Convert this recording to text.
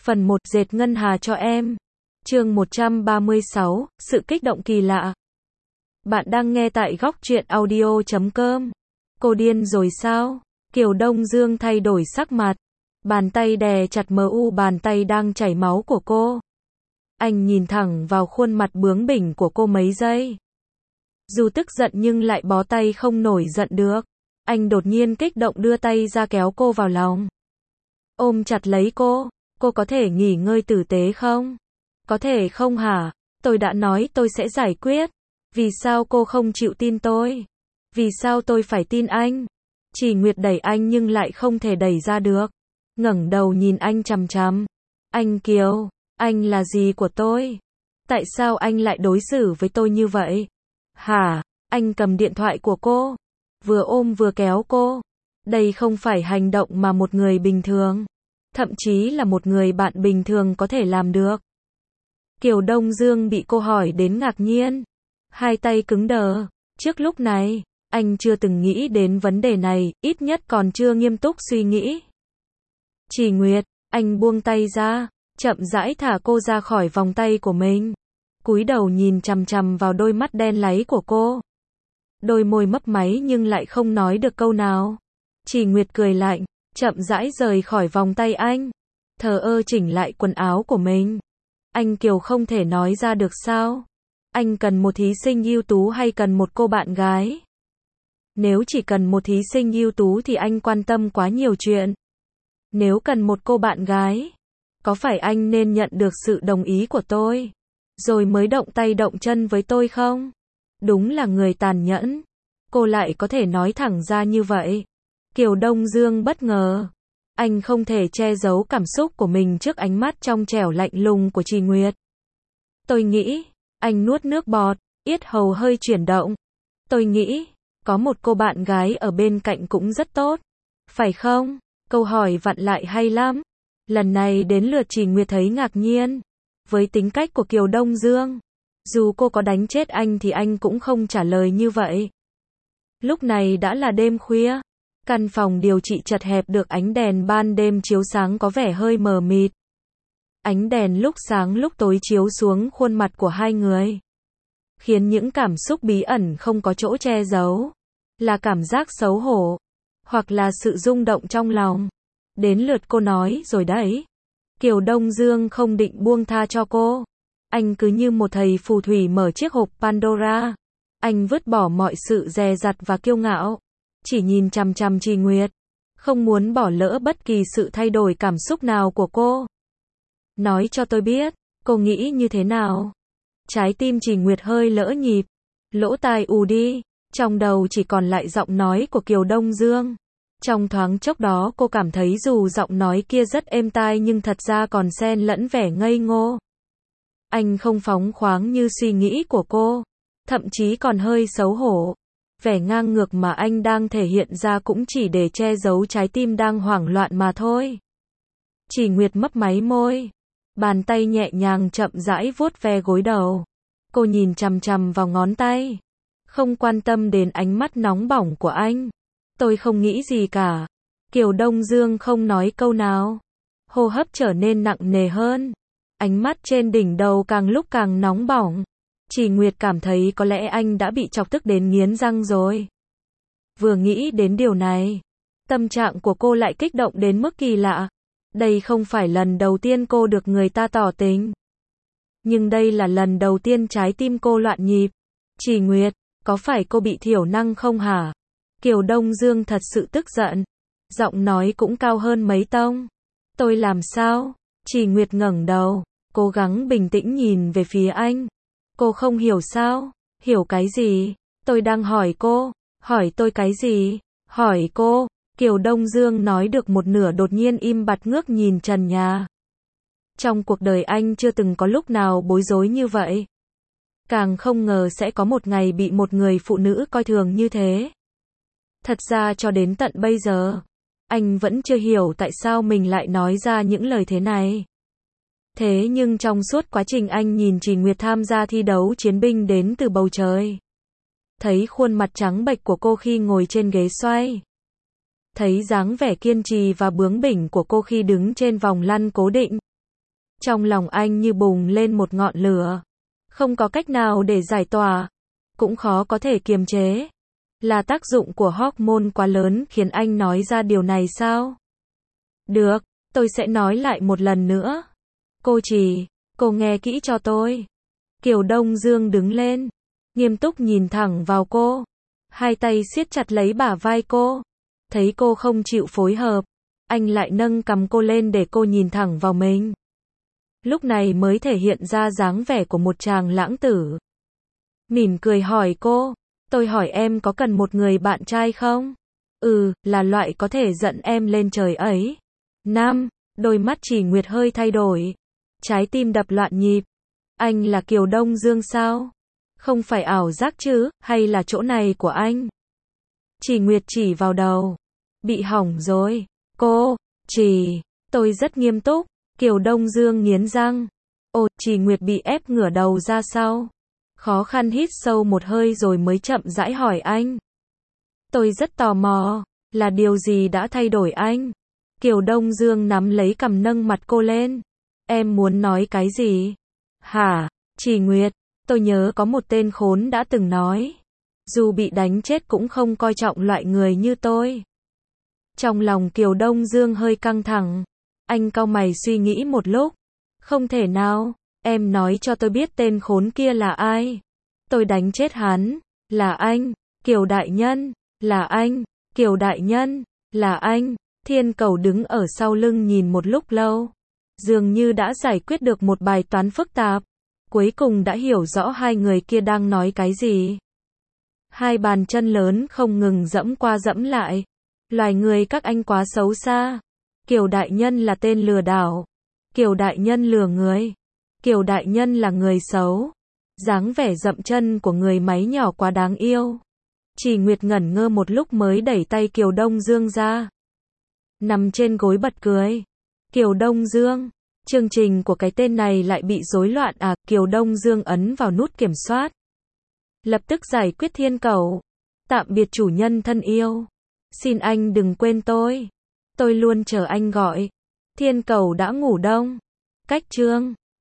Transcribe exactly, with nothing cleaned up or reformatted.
Phần một dệt ngân hà cho em. Chương một trăm ba mươi sáu, sự kích động kỳ lạ. Bạn đang nghe tại góc truyện audio chấm com. Cô điên rồi sao? Kiều Đông Dương thay đổi sắc mặt. Bàn tay đè chặt mờ u bàn tay đang chảy máu của cô. Anh nhìn thẳng vào khuôn mặt bướng bỉnh của cô mấy giây. Dù tức giận nhưng lại bó tay không nổi giận được. Anh đột nhiên kích động đưa tay ra kéo cô vào lòng. Ôm chặt lấy cô. Cô có thể nghỉ ngơi tử tế không? Có thể không hả? Tôi đã nói tôi sẽ giải quyết. Vì sao cô không chịu tin tôi? Vì sao tôi phải tin anh? Chỉ Nguyệt đẩy anh nhưng lại không thể đẩy ra được. Ngẩng đầu nhìn anh chằm chằm. Anh Kiều, anh là gì của tôi? Tại sao anh lại đối xử với tôi như vậy? Hả? Anh cầm điện thoại của cô. Vừa ôm vừa kéo cô. Đây không phải hành động mà một người bình thường, thậm chí là một người bạn bình thường có thể làm được. Kiều Đông Dương bị cô hỏi đến ngạc nhiên. Hai tay cứng đờ. Trước lúc này, anh chưa từng nghĩ đến vấn đề này, ít nhất còn chưa nghiêm túc suy nghĩ. Chỉ Nguyệt, anh buông tay ra, chậm rãi thả cô ra khỏi vòng tay của mình. Cúi đầu nhìn chằm chằm vào đôi mắt đen láy của cô. Đôi môi mấp máy nhưng lại không nói được câu nào. Chỉ Nguyệt cười lạnh, chậm rãi rời khỏi vòng tay anh. Thờ ơ chỉnh lại quần áo của mình. Anh Kiều không thể nói ra được sao? Anh cần một thí sinh ưu tú hay cần một cô bạn gái? Nếu chỉ cần một thí sinh ưu tú thì anh quan tâm quá nhiều chuyện. Nếu cần một cô bạn gái, có phải anh nên nhận được sự đồng ý của tôi, rồi mới động tay động chân với tôi không? Đúng là người tàn nhẫn. Cô lại có thể nói thẳng ra như vậy. Kiều Đông Dương bất ngờ. Anh không thể che giấu cảm xúc của mình trước ánh mắt trong trẻo lạnh lùng của Chỉ Nguyệt. Tôi nghĩ, anh nuốt nước bọt, yết hầu hơi chuyển động. Tôi nghĩ, có một cô bạn gái ở bên cạnh cũng rất tốt. Phải không? Câu hỏi vặn lại hay lắm. Lần này đến lượt Chỉ Nguyệt thấy ngạc nhiên. Với tính cách của Kiều Đông Dương, dù cô có đánh chết anh thì anh cũng không trả lời như vậy. Lúc này đã là đêm khuya. Căn phòng điều trị chật hẹp được ánh đèn ban đêm chiếu sáng có vẻ hơi mờ mịt. Ánh đèn lúc sáng lúc tối chiếu xuống khuôn mặt của hai người, khiến những cảm xúc bí ẩn không có chỗ che giấu. Là cảm giác xấu hổ, hoặc là sự rung động trong lòng. Đến lượt cô nói rồi đấy. Kiều Đông Dương không định buông tha cho cô. Anh cứ như một thầy phù thủy mở chiếc hộp Pandora. Anh vứt bỏ mọi sự dè dặt và kiêu ngạo. Chỉ nhìn chằm chằm Chỉ Nguyệt. Không muốn bỏ lỡ bất kỳ sự thay đổi cảm xúc nào của cô. Nói cho tôi biết, cô nghĩ như thế nào? Trái tim Chỉ Nguyệt hơi lỡ nhịp. Lỗ tai ù đi. Trong đầu chỉ còn lại giọng nói của Kiều Đông Dương. Trong thoáng chốc đó cô cảm thấy dù giọng nói kia rất êm tai nhưng thật ra còn xen lẫn vẻ ngây ngô. Anh không phóng khoáng như suy nghĩ của cô. Thậm chí còn hơi xấu hổ. Vẻ ngang ngược mà anh đang thể hiện ra cũng chỉ để che giấu trái tim đang hoảng loạn mà thôi. Chỉ Nguyệt mấp máy môi. Bàn tay nhẹ nhàng chậm rãi vuốt ve gối đầu. Cô nhìn chằm chằm vào ngón tay. Không quan tâm đến ánh mắt nóng bỏng của anh. Tôi không nghĩ gì cả. Kiều Đông Dương không nói câu nào. Hô hấp trở nên nặng nề hơn. Ánh mắt trên đỉnh đầu càng lúc càng nóng bỏng. Chỉ Nguyệt cảm thấy có lẽ anh đã bị chọc tức đến nghiến răng rồi. Vừa nghĩ đến điều này, tâm trạng của cô lại kích động đến mức kỳ lạ. Đây không phải lần đầu tiên cô được người ta tỏ tình. Nhưng đây là lần đầu tiên trái tim cô loạn nhịp. Chỉ Nguyệt, có phải cô bị thiểu năng không hả? Kiều Đông Dương thật sự tức giận. Giọng nói cũng cao hơn mấy tông. Tôi làm sao? Chỉ Nguyệt ngẩng đầu, cố gắng bình tĩnh nhìn về phía anh. Cô không hiểu sao? Hiểu cái gì? Tôi đang hỏi cô. Hỏi tôi cái gì? Hỏi cô. Kiều Đông Dương nói được một nửa đột nhiên im bặt ngước nhìn trần nhà. Trong cuộc đời anh chưa từng có lúc nào bối rối như vậy. Càng không ngờ sẽ có một ngày bị một người phụ nữ coi thường như thế. Thật ra cho đến tận bây giờ, anh vẫn chưa hiểu tại sao mình lại nói ra những lời thế này. Thế nhưng trong suốt quá trình anh nhìn Chỉ Nguyệt tham gia thi đấu chiến binh đến từ bầu trời. Thấy khuôn mặt trắng bệch của cô khi ngồi trên ghế xoay. Thấy dáng vẻ kiên trì và bướng bỉnh của cô khi đứng trên vòng lăn cố định. Trong lòng anh như bùng lên một ngọn lửa. Không có cách nào để giải tỏa. Cũng khó có thể kiềm chế. Là tác dụng của hormone quá lớn khiến anh nói ra điều này sao? Được, tôi sẽ nói lại một lần nữa. Cô Trì, cô nghe kỹ cho tôi. Kiều Đông Dương đứng lên, nghiêm túc nhìn thẳng vào cô. Hai tay siết chặt lấy bả vai cô. Thấy cô không chịu phối hợp, anh lại nâng cằm cô lên để cô nhìn thẳng vào mình. Lúc này mới thể hiện ra dáng vẻ của một chàng lãng tử. Mỉm cười hỏi cô, tôi hỏi em có cần một người bạn trai không? Ừ, là loại có thể dẫn em lên trời ấy. Nam, đôi mắt Chỉ Nguyệt hơi thay đổi. Trái tim đập loạn nhịp. Anh là Kiều Đông Dương sao? Không phải ảo giác chứ, hay là chỗ này của anh? Chỉ Nguyệt chỉ vào đầu. Bị hỏng rồi. Cô, Chỉ, tôi rất nghiêm túc. Kiều Đông Dương nghiến răng. Ồ, Chỉ Nguyệt bị ép ngửa đầu ra sau. Khó khăn hít sâu một hơi rồi mới chậm rãi hỏi anh. Tôi rất tò mò, là điều gì đã thay đổi anh? Kiều Đông Dương nắm lấy cằm nâng mặt cô lên. Em muốn nói cái gì? Hả? Chỉ Nguyệt, tôi nhớ có một tên khốn đã từng nói. Dù bị đánh chết cũng không coi trọng loại người như tôi. Trong lòng Kiều Đông Dương hơi căng thẳng. Anh cau mày suy nghĩ một lúc. Không thể nào, em nói cho tôi biết tên khốn kia là ai. Tôi đánh chết hắn, là anh, Kiều Đại Nhân, là anh, Kiều Đại Nhân, là anh. Thiên Cầu đứng ở sau lưng nhìn một lúc lâu. Dường như đã giải quyết được một bài toán phức tạp. Cuối cùng đã hiểu rõ hai người kia đang nói cái gì. Hai bàn chân lớn không ngừng dẫm qua dẫm lại. Loài người các anh quá xấu xa. Kiều Đại Nhân là tên lừa đảo. Kiều Đại Nhân lừa người. Kiều Đại Nhân là người xấu. Dáng vẻ dậm chân của người máy nhỏ quá đáng yêu. Chỉ Nguyệt ngẩn ngơ một lúc mới đẩy tay Kiều Đông Dương ra. Nằm trên gối bật cười. Kiều Đông Dương, chương trình của cái tên này lại bị rối loạn à? Kiều Đông Dương ấn vào nút kiểm soát. Lập tức giải quyết Thiên Cầu. Tạm biệt chủ nhân thân yêu. Xin anh đừng quên tôi. Tôi luôn chờ anh gọi. Thiên Cầu đã ngủ đông. Cách chương